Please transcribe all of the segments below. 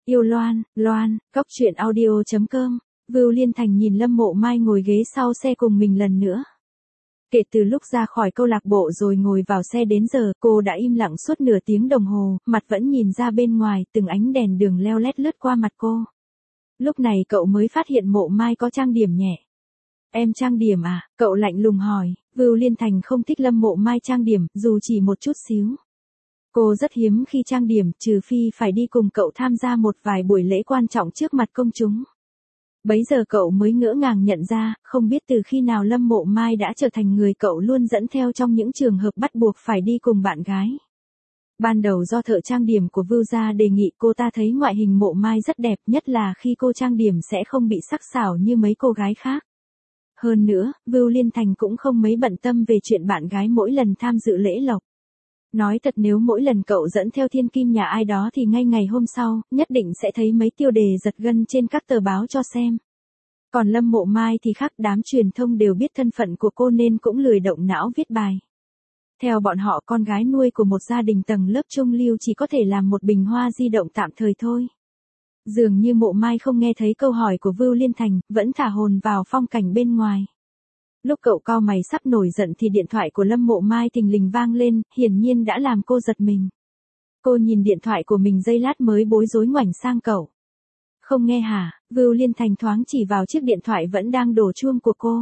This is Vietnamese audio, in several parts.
Yêu Loan, Loan, Cóc truyện audio.com. Vưu Liên Thành nhìn Lâm Mộ Mai ngồi ghế sau xe cùng mình lần nữa. Kể từ lúc ra khỏi câu lạc bộ rồi ngồi vào xe đến giờ, cô đã im lặng suốt nửa tiếng đồng hồ, mặt vẫn nhìn ra bên ngoài, từng ánh đèn đường leo lét lướt qua mặt cô. Lúc này cậu mới phát hiện Mộ Mai có trang điểm nhẹ. Em trang điểm à? Cậu lạnh lùng hỏi. Vưu Liên Thành không thích Lâm Mộ Mai trang điểm, dù chỉ một chút xíu. Cô rất hiếm khi trang điểm, trừ phi phải đi cùng cậu tham gia một vài buổi lễ quan trọng trước mặt công chúng. Bấy giờ cậu mới ngỡ ngàng nhận ra, không biết từ khi nào Lâm Mộ Mai đã trở thành người cậu luôn dẫn theo trong những trường hợp bắt buộc phải đi cùng bạn gái. Ban đầu do thợ trang điểm của Vưu gia đề nghị, cô ta thấy ngoại hình Mộ Mai rất đẹp, nhất là khi cô trang điểm sẽ không bị sắc sảo như mấy cô gái khác. Hơn nữa, Vưu Liên Thành cũng không mấy bận tâm về chuyện bạn gái mỗi lần tham dự lễ lộc. Nói thật, nếu mỗi lần cậu dẫn theo thiên kim nhà ai đó thì ngay ngày hôm sau, nhất định sẽ thấy mấy tiêu đề giật gân trên các tờ báo cho xem. Còn Lâm Mộ Mai thì khác, đám truyền thông đều biết thân phận của cô nên cũng lười động não viết bài. Theo bọn họ, con gái nuôi của một gia đình tầng lớp trung lưu chỉ có thể làm một bình hoa di động tạm thời thôi. Dường như Mộ Mai không nghe thấy câu hỏi của Vưu Liên Thành, vẫn thả hồn vào phong cảnh bên ngoài. Lúc cậu cau mày sắp nổi giận thì điện thoại của Lâm Mộ Mai thình lình vang lên, hiển nhiên đã làm cô giật mình. Cô nhìn điện thoại của mình giây lát mới bối rối ngoảnh sang cậu. Không nghe hả? Vưu Liên Thành thoáng chỉ vào chiếc điện thoại vẫn đang đổ chuông của cô.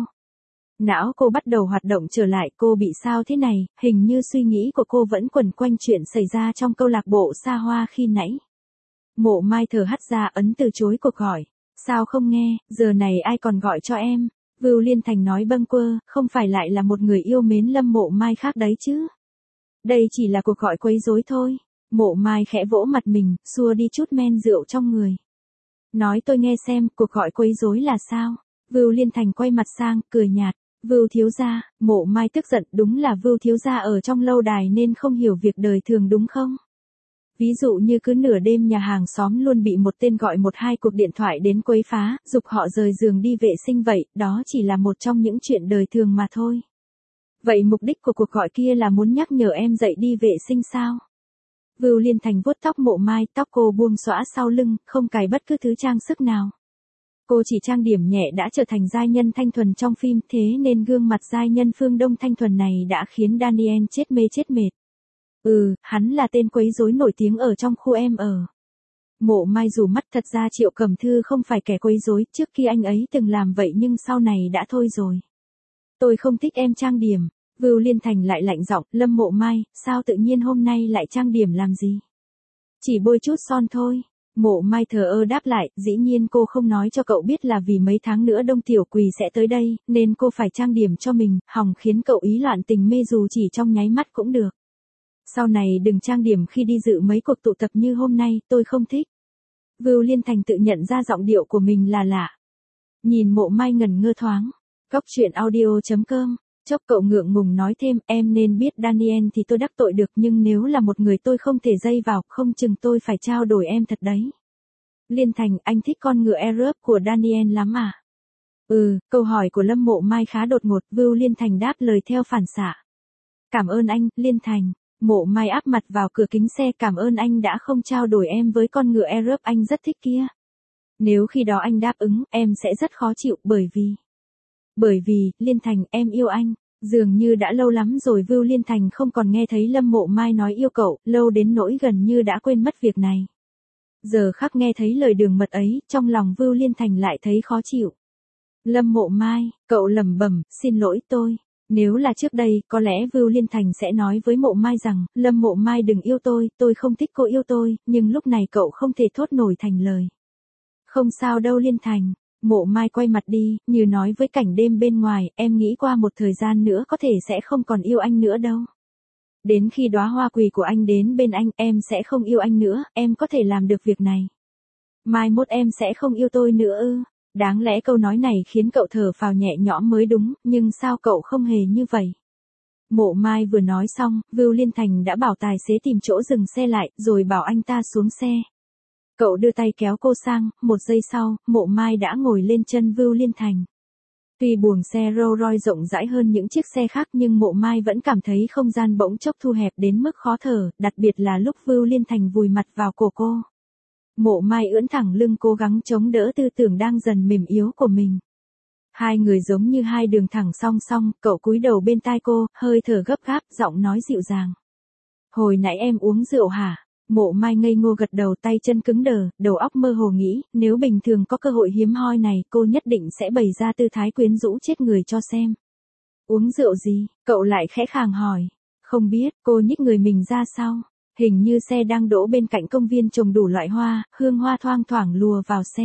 Não cô bắt đầu hoạt động trở lại, cô bị sao thế này? Hình như suy nghĩ của cô vẫn quẩn quanh chuyện xảy ra trong câu lạc bộ xa hoa khi nãy. Mộ Mai thở hắt ra, ấn từ chối cuộc gọi. Sao không nghe, giờ này ai còn gọi cho em? Vưu Liên Thành nói bâng quơ, không phải lại là một người yêu mến Lâm Mộ Mai khác đấy chứ. Đây chỉ là cuộc gọi quấy rối thôi. Mộ Mai khẽ vỗ mặt mình, xua đi chút men rượu trong người. Nói tôi nghe xem, cuộc gọi quấy rối là sao? Vưu Liên Thành quay mặt sang, cười nhạt. Vưu thiếu gia. Mộ Mai tức giận, đúng là Vưu thiếu gia ở trong lâu đài nên không hiểu việc đời thường đúng không? Ví dụ như cứ nửa đêm nhà hàng xóm luôn bị một tên gọi 1-2 cuộc điện thoại đến quấy phá, giục họ rời giường đi vệ sinh vậy, đó chỉ là một trong những chuyện đời thường mà thôi. Vậy mục đích của cuộc gọi kia là muốn nhắc nhở em dậy đi vệ sinh sao? Vưu Liên Thành vuốt tóc Mộ Mai, tóc cô buông xõa sau lưng, không cài bất cứ thứ trang sức nào. Cô chỉ trang điểm nhẹ đã trở thành giai nhân thanh thuần trong phim, thế nên gương mặt giai nhân phương Đông thanh thuần này đã khiến Daniel chết mê chết mệt. Hắn là tên quấy rối nổi tiếng ở trong khu em ở. Mộ Mai rủ mắt, thật ra Triệu Cẩm Thư không phải kẻ quấy rối, trước khi anh ấy từng làm vậy nhưng sau này đã thôi rồi. Tôi không thích em trang điểm. Vưu Liên Thành lại lạnh giọng, Lâm Mộ Mai, sao tự nhiên hôm nay lại trang điểm làm gì? Chỉ bôi chút son thôi. Mộ Mai thờ ơ đáp lại, dĩ nhiên cô không nói cho cậu biết là vì mấy tháng nữa Đông Tiểu Quỳ sẽ tới đây, nên cô phải trang điểm cho mình, hòng khiến cậu ý loạn tình mê dù chỉ trong nháy mắt cũng được. Sau này đừng trang điểm khi đi dự mấy cuộc tụ tập như hôm nay, tôi không thích. Vưu Liên Thành tự nhận ra giọng điệu của mình là lạ. Nhìn Mộ Mai ngẩn ngơ thoáng. Cóc truyện audio.com. Chốc cậu ngượng ngùng nói thêm, em nên biết Daniel thì tôi đắc tội được, nhưng nếu là một người tôi không thể dây vào, không chừng tôi phải trao đổi em thật đấy. Liên Thành, anh thích con ngựa Arab của Daniel lắm à? Câu hỏi của Lâm Mộ Mai khá đột ngột, Vưu Liên Thành đáp lời theo phản xạ. Cảm ơn anh, Liên Thành. Mộ Mai áp mặt vào cửa kính xe, cảm ơn anh đã không trao đổi em với con ngựa Arab anh rất thích kia. Nếu khi đó anh đáp ứng, em sẽ rất khó chịu, bởi vì, Liên Thành, em yêu anh. Dường như đã lâu lắm rồi Vưu Liên Thành không còn nghe thấy Lâm Mộ Mai nói yêu cậu, lâu đến nỗi gần như đã quên mất việc này. Giờ khắc nghe thấy lời đường mật ấy, trong lòng Vưu Liên Thành lại thấy khó chịu. Lâm Mộ Mai, cậu lẩm bẩm, xin lỗi tôi. Nếu là trước đây, có lẽ Vưu Liên Thành sẽ nói với Mộ Mai rằng, Lâm Mộ Mai đừng yêu tôi không thích cô yêu tôi, nhưng lúc này cậu không thể thốt nổi thành lời. Không sao đâu Liên Thành. Mộ Mai quay mặt đi, như nói với cảnh đêm bên ngoài, em nghĩ qua một thời gian nữa có thể sẽ không còn yêu anh nữa đâu. Đến khi đóa hoa quỳ của anh đến bên anh, em sẽ không yêu anh nữa, em có thể làm được việc này. Mai mốt em sẽ không yêu tôi nữa ư? Đáng lẽ câu nói này khiến cậu thở phào nhẹ nhõm mới đúng, nhưng sao cậu không hề như vậy? Mộ Mai vừa nói xong, Vưu Liên Thành đã bảo tài xế tìm chỗ dừng xe lại, rồi bảo anh ta xuống xe. Cậu đưa tay kéo cô sang, một giây sau, Mộ Mai đã ngồi lên chân Vưu Liên Thành. Tuy buồng xe Rolls Royce rộng rãi hơn những chiếc xe khác nhưng Mộ Mai vẫn cảm thấy không gian bỗng chốc thu hẹp đến mức khó thở, đặc biệt là lúc Vưu Liên Thành vùi mặt vào cổ cô. Mộ Mai ưỡn thẳng lưng cố gắng chống đỡ tư tưởng đang dần mềm yếu của mình. Hai người giống như hai đường thẳng song song, cậu cúi đầu bên tai cô, hơi thở gấp gáp, giọng nói dịu dàng. Hồi nãy em uống rượu hả? Mộ Mai ngây ngô gật đầu, tay chân cứng đờ, đầu óc mơ hồ nghĩ, nếu bình thường có cơ hội hiếm hoi này, cô nhất định sẽ bày ra tư thái quyến rũ chết người cho xem. Uống rượu gì? Cậu lại khẽ khàng hỏi. Không biết, cô nhích người mình ra sau. Hình như xe đang đỗ bên cạnh công viên trồng đủ loại hoa, hương hoa thoang thoảng lùa vào xe.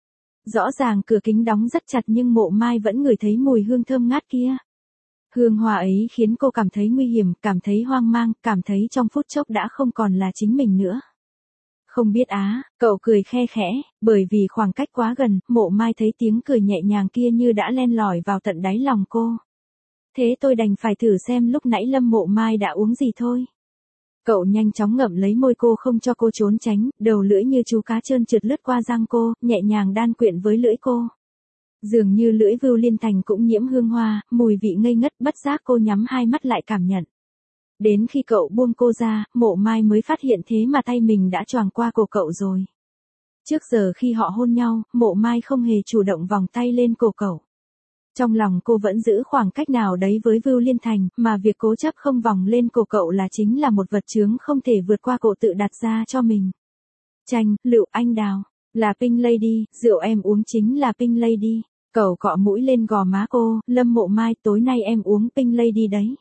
Rõ ràng cửa kính đóng rất chặt nhưng Mộ Mai vẫn ngửi thấy mùi hương thơm ngát kia. Hương hoa ấy khiến cô cảm thấy nguy hiểm, cảm thấy hoang mang, cảm thấy trong phút chốc đã không còn là chính mình nữa. Không biết á, cậu cười khe khẽ, bởi vì khoảng cách quá gần, Mộ Mai thấy tiếng cười nhẹ nhàng kia như đã len lỏi vào tận đáy lòng cô. Thế tôi đành phải thử xem lúc nãy Lâm Mộ Mai đã uống gì thôi. Cậu nhanh chóng ngậm lấy môi cô không cho cô trốn tránh, đầu lưỡi như chú cá trơn trượt lướt qua răng cô, nhẹ nhàng đan quyện với lưỡi cô. Dường như lưỡi Vưu Liên Thành cũng nhiễm hương hoa, mùi vị ngây ngất, bất giác cô nhắm hai mắt lại cảm nhận. Đến khi cậu buông cô ra, Mộ Mai mới phát hiện thế mà tay mình đã choàng qua cổ cậu rồi. Trước giờ khi họ hôn nhau, Mộ Mai không hề chủ động vòng tay lên cổ cậu. Trong lòng cô vẫn giữ khoảng cách nào đấy với Vưu Liên Thành, mà việc cố chấp không vòng lên cổ cậu là chính là một vật chướng không thể vượt qua cậu tự đặt ra cho mình. Chanh, lựu, anh đào, là Pink Lady, rượu em uống chính là Pink Lady. Cậu cọ mũi lên gò má cô, Lâm Mộ Mai, tối nay em uống Pink Lady đấy.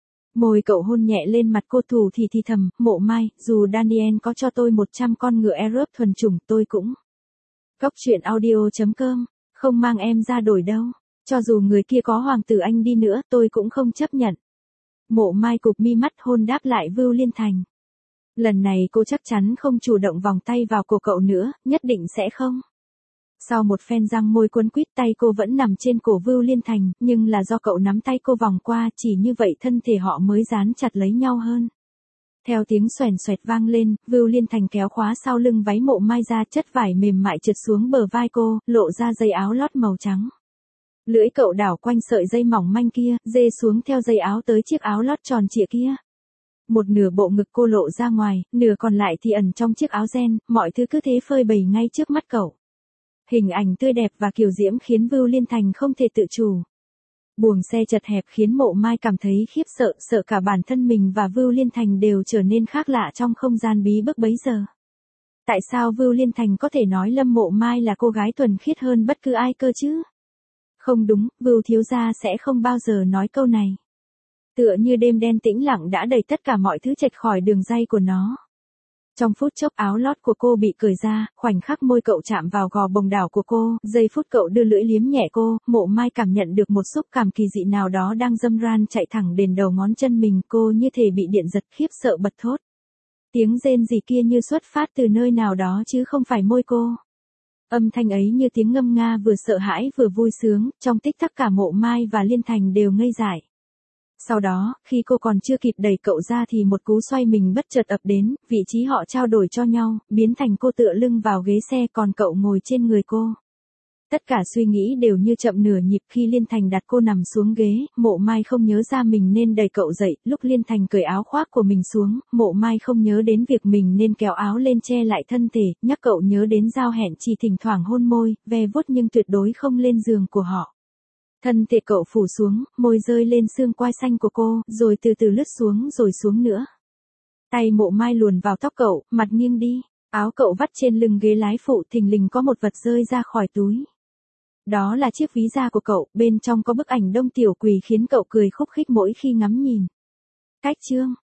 Môi cậu hôn nhẹ lên mặt cô, thủ thì thầm, Mộ Mai, dù Daniel có cho tôi 100 con ngựa Arab thuần chủng tôi cũng. Cóc truyện audio.com, không mang em ra đổi đâu. Cho dù người kia có hoàng tử Anh đi nữa, tôi cũng không chấp nhận. Mộ Mai cụp mi mắt hôn đáp lại Vưu Liên Thành. Lần này cô chắc chắn không chủ động vòng tay vào cổ cậu nữa, nhất định sẽ không. Sau một phen răng môi quấn quýt, tay cô vẫn nằm trên cổ Vưu Liên Thành, nhưng là do cậu nắm tay cô vòng qua, chỉ như vậy thân thể họ mới dán chặt lấy nhau hơn. Theo tiếng xoèn xoẹt vang lên, Vưu Liên Thành kéo khóa sau lưng váy Mộ Mai ra, chất vải mềm mại trượt xuống bờ vai cô, lộ ra dây áo lót màu trắng. Lưỡi cậu đảo quanh sợi dây mỏng manh kia, dê xuống theo dây áo tới chiếc áo lót tròn trịa kia. Một nửa bộ ngực cô lộ ra ngoài, nửa còn lại thì ẩn trong chiếc áo ren, mọi thứ cứ thế phơi bày ngay trước mắt cậu. Hình ảnh tươi đẹp và kiều diễm khiến Vưu Liên Thành không thể tự chủ. Buồng xe chật hẹp khiến Mộ Mai cảm thấy khiếp sợ, sợ cả bản thân mình và Vưu Liên Thành đều trở nên khác lạ trong không gian bí bức bấy giờ. Tại sao Vưu Liên Thành có thể nói Lâm Mộ Mai là cô gái thuần khiết hơn bất cứ ai cơ chứ? Không đúng, Vưu thiếu gia sẽ không bao giờ nói câu này. Tựa như đêm đen tĩnh lặng đã đẩy tất cả mọi thứ chệch khỏi đường ray của nó. Trong phút chốc áo lót của cô bị cởi ra, khoảnh khắc môi cậu chạm vào gò bồng đảo của cô, giây phút cậu đưa lưỡi liếm nhẹ cô, Mộ Mai cảm nhận được một xúc cảm kỳ dị nào đó đang dâm ran chạy thẳng đến đầu ngón chân mình, cô như thể bị điện giật, khiếp sợ bật thốt. Tiếng rên rỉ kia như xuất phát từ nơi nào đó chứ không phải môi cô. Âm thanh ấy như tiếng ngâm nga vừa sợ hãi vừa vui sướng, trong tích tắc cả Mộ Mai và Liên Thành đều ngây dại. Sau đó, khi cô còn chưa kịp đẩy cậu ra thì một cú xoay mình bất chợt ập đến, vị trí họ trao đổi cho nhau, biến thành cô tựa lưng vào ghế xe còn cậu ngồi trên người cô. Tất cả suy nghĩ đều như chậm nửa nhịp khi Liên Thành đặt cô nằm xuống ghế, Mộ Mai không nhớ ra mình nên đẩy cậu dậy, lúc Liên Thành cởi áo khoác của mình xuống, Mộ Mai không nhớ đến việc mình nên kéo áo lên che lại thân thể, nhắc cậu nhớ đến giao hẹn chỉ thỉnh thoảng hôn môi, ve vuốt nhưng tuyệt đối không lên giường của họ. Thân thể cậu phủ xuống, môi rơi lên xương quai xanh của cô, rồi từ từ lướt xuống rồi xuống nữa. Tay Mộ Mai luồn vào tóc cậu, mặt nghiêng đi, áo cậu vắt trên lưng ghế lái phụ, thình lình có một vật rơi ra khỏi túi. Đó là chiếc ví da của cậu, bên trong có bức ảnh Đông Tiểu Quỳ khiến cậu cười khúc khích mỗi khi ngắm nhìn. Cách chương